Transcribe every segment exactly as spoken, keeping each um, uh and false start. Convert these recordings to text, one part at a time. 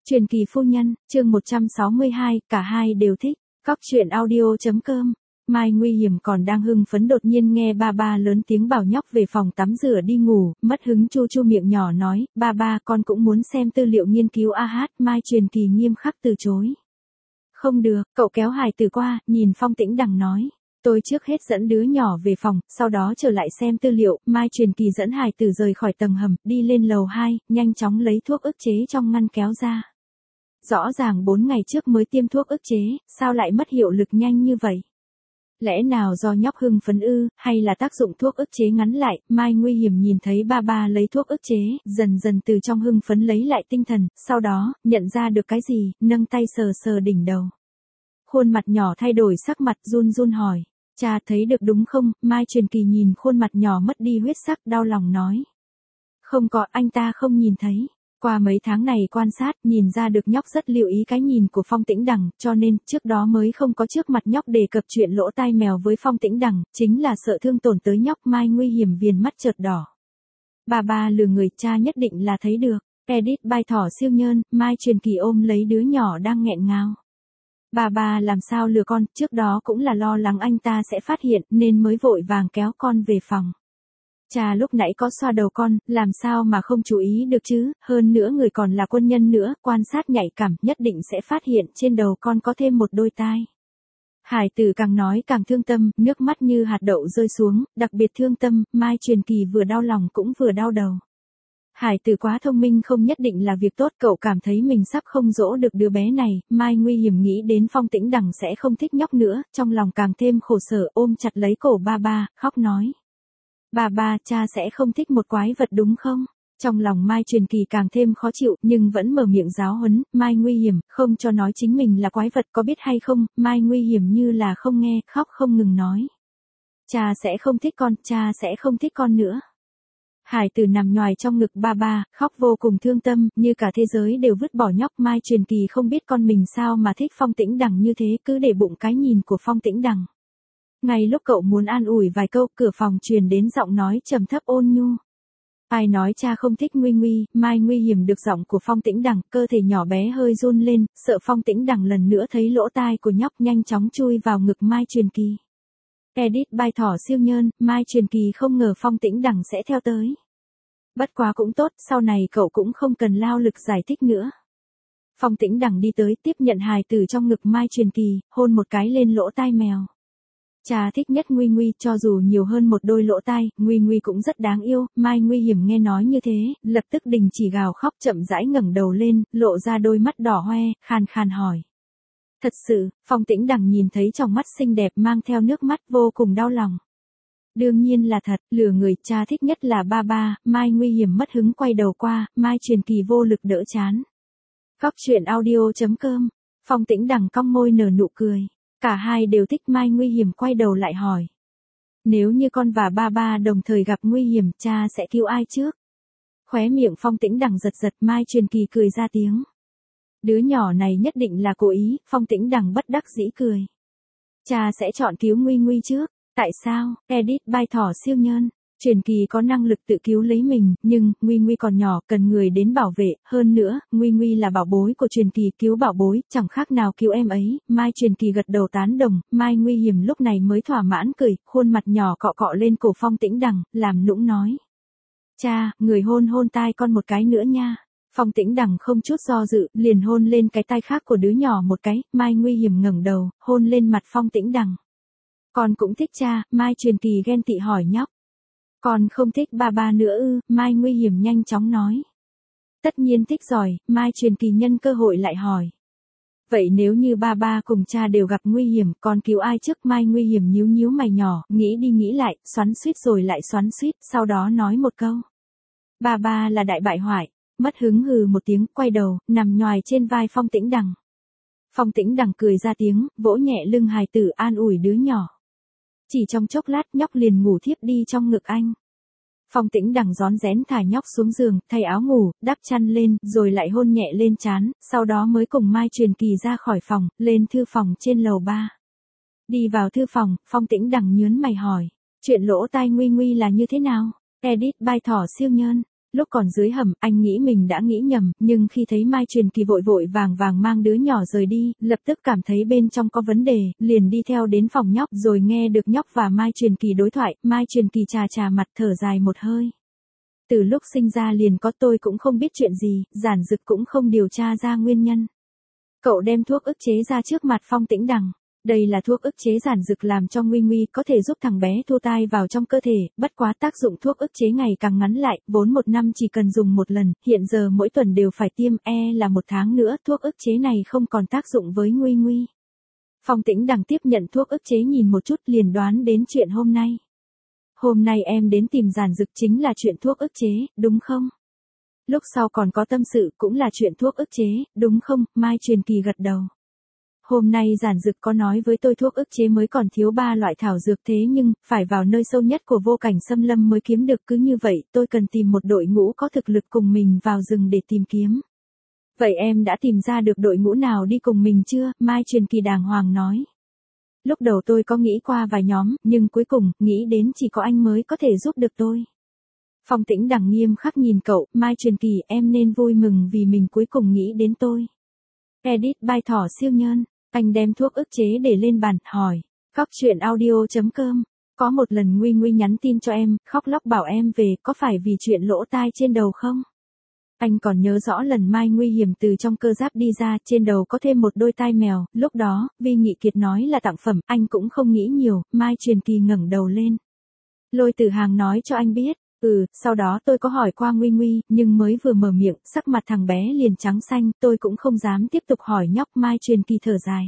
Truyền kỳ phu nhân, chương một trăm sáu mươi hai, cả hai đều thích. Cóc truyện audio.com. Mai Nguy Hiểm còn đang hưng phấn đột nhiên nghe ba ba lớn tiếng bảo nhóc về phòng tắm rửa đi ngủ, mất hứng chu chu miệng nhỏ nói, ba ba con cũng muốn xem tư liệu nghiên cứu a hát. Mai Truyền kỳ nghiêm khắc từ chối. Không được, cậu kéo hài tử qua, nhìn Phong Tĩnh Đằng nói. Tôi trước hết dẫn đứa nhỏ về phòng, sau đó trở lại xem tư liệu. Mai Truyền kỳ dẫn hài tử rời khỏi tầng hầm, đi lên lầu hai, nhanh chóng lấy thuốc ức chế trong ngăn kéo ra. Rõ ràng bốn ngày trước mới tiêm thuốc ức chế, sao lại mất hiệu lực nhanh như vậy? Lẽ nào do nhóc hưng phấn ư, hay là tác dụng thuốc ức chế ngắn lại? Mai Nguy Hiểm nhìn thấy ba ba lấy thuốc ức chế, dần dần từ trong hưng phấn lấy lại tinh thần, sau đó, nhận ra được cái gì, nâng tay sờ sờ đỉnh đầu. Khuôn mặt nhỏ thay đổi sắc mặt, run run hỏi, cha thấy được đúng không? Mai Truyền kỳ nhìn khuôn mặt nhỏ mất đi huyết sắc, đau lòng nói. Không có, anh ta không nhìn thấy. Qua mấy tháng này quan sát, nhìn ra được nhóc rất lưu ý cái nhìn của Phong Tĩnh Đằng, cho nên, trước đó mới không có trước mặt nhóc đề cập chuyện lỗ tai mèo với Phong Tĩnh Đằng, chính là sợ thương tổn tới nhóc. Mai Nguy Hiểm viền mắt chợt đỏ. Bà ba lừa người, cha nhất định là thấy được. Edit by Thỏ Siêu Nhơn. Mai Truyền kỳ ôm lấy đứa nhỏ đang nghẹn ngào. Bà ba làm sao lừa con, trước đó cũng là lo lắng anh ta sẽ phát hiện, nên mới vội vàng kéo con về phòng. Cha lúc nãy có xoa đầu con, làm sao mà không chú ý được chứ, hơn nữa người còn là quân nhân nữa, quan sát nhạy cảm, nhất định sẽ phát hiện trên đầu con có thêm một đôi tai. Hải tử càng nói càng thương tâm, nước mắt như hạt đậu rơi xuống, đặc biệt thương tâm. Mai Truyền kỳ vừa đau lòng cũng vừa đau đầu. Hải tử quá thông minh không nhất định là việc tốt, cậu cảm thấy mình sắp không dỗ được đứa bé này. Mai Nguy Hiểm nghĩ đến Phong Tĩnh Đằng sẽ không thích nhóc nữa, trong lòng càng thêm khổ sở, ôm chặt lấy cổ ba ba, khóc nói. Bà ba, cha sẽ không thích một quái vật đúng không? Trong lòng Mai Truyền kỳ càng thêm khó chịu, nhưng vẫn mở miệng giáo huấn. Mai Nguy Hiểm, không cho nói chính mình là quái vật, có biết hay không? Mai Nguy Hiểm như là không nghe, khóc không ngừng nói. Cha sẽ không thích con, cha sẽ không thích con nữa. Hải tử nằm nhoài trong ngực ba ba, khóc vô cùng thương tâm, như cả thế giới đều vứt bỏ nhóc. Mai Truyền kỳ không biết con mình sao mà thích Phong Tĩnh Đằng như thế, cứ để bụng cái nhìn của Phong Tĩnh Đằng. Ngay lúc cậu muốn an ủi vài câu, cửa phòng truyền đến giọng nói trầm thấp ôn nhu. Ai nói cha không thích Nguy Nguy? Mai Nguy Hiểm được giọng của Phong Tĩnh Đằng, cơ thể nhỏ bé hơi run lên, sợ Phong Tĩnh Đằng lần nữa thấy lỗ tai của nhóc, nhanh chóng chui vào ngực Mai Truyền kỳ. Edit by Thỏ Siêu Nhơn. Mai Truyền kỳ không ngờ Phong Tĩnh Đằng sẽ theo tới. Bất quá cũng tốt, sau này cậu cũng không cần lao lực giải thích nữa. Phong Tĩnh Đằng đi tới, tiếp nhận hài tử trong ngực Mai Truyền kỳ, hôn một cái lên lỗ tai mèo. Cha thích nhất Nguy Nguy, cho dù nhiều hơn một đôi lỗ tai, Nguy Nguy cũng rất đáng yêu. Mai Nguy Hiểm nghe nói như thế, lập tức đình chỉ gào khóc, chậm rãi ngẩng đầu lên, lộ ra đôi mắt đỏ hoe, khan khan hỏi. Thật sự, Phong Tĩnh Đằng nhìn thấy trong mắt xinh đẹp mang theo nước mắt, vô cùng đau lòng. Đương nhiên là thật, lừa người, cha thích nhất là ba ba. Mai Nguy Hiểm mất hứng quay đầu qua, Mai Truyền kỳ vô lực đỡ chán. Cóc truyện audio.com. Phong Tĩnh Đằng cong môi nở nụ cười. Cả hai đều thích. Mai Nguy Hiểm quay đầu lại hỏi. Nếu như con và ba ba đồng thời gặp nguy hiểm, cha sẽ cứu ai trước? Khóe miệng Phong Tĩnh Đằng giật giật, Mai Truyền kỳ cười ra tiếng. Đứa nhỏ này nhất định là cố ý. Phong Tĩnh Đằng bất đắc dĩ cười. Cha sẽ chọn cứu Nguy Nguy trước. Tại sao? Edit by Thỏ Siêu Nhơn. Truyền kỳ có năng lực tự cứu lấy mình, nhưng, Nguy Nguy còn nhỏ, cần người đến bảo vệ, hơn nữa, Nguy Nguy là bảo bối của Truyền kỳ, cứu bảo bối, chẳng khác nào cứu em ấy. Mai Truyền kỳ gật đầu tán đồng, Mai Nguy Hiểm lúc này mới thỏa mãn cười, khuôn mặt nhỏ cọ cọ lên cổ Phong Tĩnh Đằng, làm nũng nói. Cha, người hôn hôn tai con một cái nữa nha. Phong Tĩnh Đằng không chút do dự, liền hôn lên cái tai khác của đứa nhỏ một cái. Mai Nguy Hiểm ngẩng đầu, hôn lên mặt Phong Tĩnh Đằng. Con cũng thích cha. Mai Truyền kỳ ghen tị hỏi nhóc. Con không thích ba ba nữa ư? Mai Nguy Hiểm nhanh chóng nói. Tất nhiên thích rồi. Mai Truyền kỳ nhân cơ hội lại hỏi. Vậy nếu như ba ba cùng cha đều gặp nguy hiểm, con cứu ai trước? Mai Nguy Hiểm nhíu nhíu mày nhỏ, nghĩ đi nghĩ lại, xoắn xuýt rồi lại xoắn xuýt, sau đó nói một câu. Ba ba là đại bại hoại. Mất hứng hừ một tiếng, quay đầu, nằm nhoài trên vai Phong Tĩnh Đằng. Phong Tĩnh Đằng cười ra tiếng, vỗ nhẹ lưng hài tử an ủi đứa nhỏ. Chỉ trong chốc lát nhóc liền ngủ thiếp đi trong ngực anh. Phong Tĩnh Đằng rón rén thả nhóc xuống giường, thay áo ngủ, đắp chăn lên, rồi lại hôn nhẹ lên trán, sau đó mới cùng Mai Truyền kỳ ra khỏi phòng, lên thư phòng trên lầu ba. Đi vào thư phòng, Phong Tĩnh Đằng nhớn mày hỏi. Chuyện lỗ tai Nguy Nguy là như thế nào? Edit by Thỏ Siêu Nhơn. Lúc còn dưới hầm, anh nghĩ mình đã nghĩ nhầm, nhưng khi thấy Mai Truyền Kỳ vội vội vàng vàng mang đứa nhỏ rời đi, lập tức cảm thấy bên trong có vấn đề, liền đi theo đến phòng nhóc rồi nghe được nhóc và Mai Truyền Kỳ đối thoại, Mai Truyền Kỳ chà chà mặt thở dài một hơi. Từ lúc sinh ra liền có, tôi cũng không biết chuyện gì, Giản Dực cũng không điều tra ra nguyên nhân. Cậu đem thuốc ức chế ra trước mặt Phong Tĩnh Đằng. Đây là thuốc ức chế Giản Dực làm cho Nguy Nguy có thể giúp thằng bé thu tai vào trong cơ thể, bất quá tác dụng thuốc ức chế ngày càng ngắn lại, vốn một năm chỉ cần dùng một lần, hiện giờ mỗi tuần đều phải tiêm, e là một tháng nữa thuốc ức chế này không còn tác dụng với Nguy Nguy. Phong Tĩnh Đằng tiếp nhận thuốc ức chế nhìn một chút liền đoán đến chuyện hôm nay. Hôm nay em đến tìm Giản Dực chính là chuyện thuốc ức chế, đúng không? Lúc sau còn có tâm sự cũng là chuyện thuốc ức chế, đúng không? Mai Truyền Kỳ gật đầu. Hôm nay Giản Dực có nói với tôi thuốc ức chế mới còn thiếu ba loại thảo dược thế nhưng, phải vào nơi sâu nhất của vô cảnh xâm lâm mới kiếm được, cứ như vậy tôi cần tìm một đội ngũ có thực lực cùng mình vào rừng để tìm kiếm. Vậy em đã tìm ra được đội ngũ nào đi cùng mình chưa? Mai Truyền Kỳ đàng hoàng nói. Lúc đầu tôi có nghĩ qua vài nhóm, nhưng cuối cùng, nghĩ đến chỉ có anh mới có thể giúp được tôi. Phong Tĩnh Đằng nghiêm khắc nhìn cậu, Mai Truyền Kỳ em nên vui mừng vì mình cuối cùng nghĩ đến tôi. Edit by Thỏ Siêu Nhân, anh đem thuốc ức chế để lên bàn, hỏi. Cóc truyện audio chấm com, có một lần Nguy Nguy nhắn tin cho em, khóc lóc bảo em về, có phải vì chuyện lỗ tai trên đầu không? Anh còn nhớ rõ lần Mai nguy hiểm từ trong cơ giáp đi ra, trên đầu có thêm một đôi tai mèo, lúc đó, Vi Nghị Kiệt nói là tặng phẩm, anh cũng không nghĩ nhiều, Mai Truyền Kỳ ngẩng đầu lên. Lôi Tử Hàng nói cho anh biết, ừ, sau đó tôi có hỏi qua Nguy Nguy, nhưng mới vừa mở miệng, sắc mặt thằng bé liền trắng xanh, tôi cũng không dám tiếp tục hỏi nhóc. Mai Truyền Kỳ thở dài.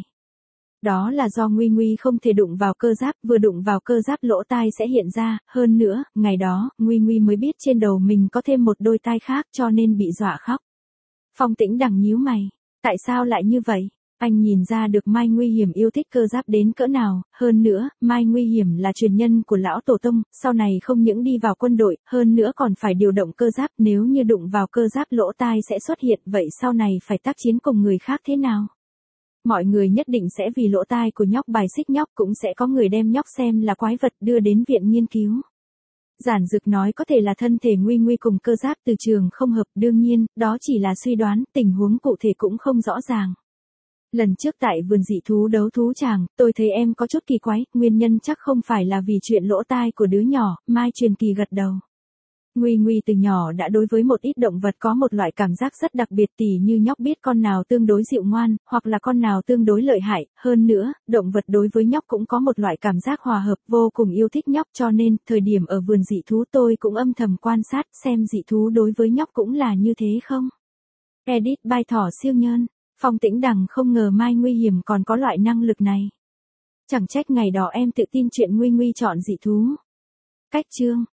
Đó là do Nguy Nguy không thể đụng vào cơ giáp, vừa đụng vào cơ giáp lỗ tai sẽ hiện ra, hơn nữa, ngày đó, Nguy Nguy mới biết trên đầu mình có thêm một đôi tai khác cho nên bị dọa khóc. Phong Tĩnh Đằng nhíu mày, tại sao lại như vậy? Anh nhìn ra được Mai Nguy Hiểm yêu thích cơ giáp đến cỡ nào, hơn nữa, Mai Nguy Hiểm là truyền nhân của lão tổ tông, sau này không những đi vào quân đội, hơn nữa còn phải điều động cơ giáp, nếu như đụng vào cơ giáp lỗ tai sẽ xuất hiện, vậy sau này phải tác chiến cùng người khác thế nào? Mọi người nhất định sẽ vì lỗ tai của nhóc bài xích nhóc, cũng sẽ có người đem nhóc xem là quái vật đưa đến viện nghiên cứu. Giản Dực nói có thể là thân thể Nguy Nguy cùng cơ giáp từ trường không hợp, đương nhiên, đó chỉ là suy đoán, tình huống cụ thể cũng không rõ ràng. Lần trước tại vườn dị thú đấu thú tràng, tôi thấy em có chút kỳ quái, nguyên nhân chắc không phải là vì chuyện lỗ tai của đứa nhỏ. Mai Truyền Kỳ gật đầu. Nguy Nguy từ nhỏ đã đối với một ít động vật có một loại cảm giác rất đặc biệt, tỉ như nhóc biết con nào tương đối dịu ngoan, hoặc là con nào tương đối lợi hại, hơn nữa, động vật đối với nhóc cũng có một loại cảm giác hòa hợp, vô cùng yêu thích nhóc, cho nên, thời điểm ở vườn dị thú tôi cũng âm thầm quan sát xem dị thú đối với nhóc cũng là như thế không. Edit by Thỏ Siêu Nhân, Phong Tĩnh Đằng không ngờ Mai Nguy Hiểm còn có loại năng lực này. Chẳng trách ngày đó em tự tin chuyện Nguy Nguy chọn dị thú. Cách chương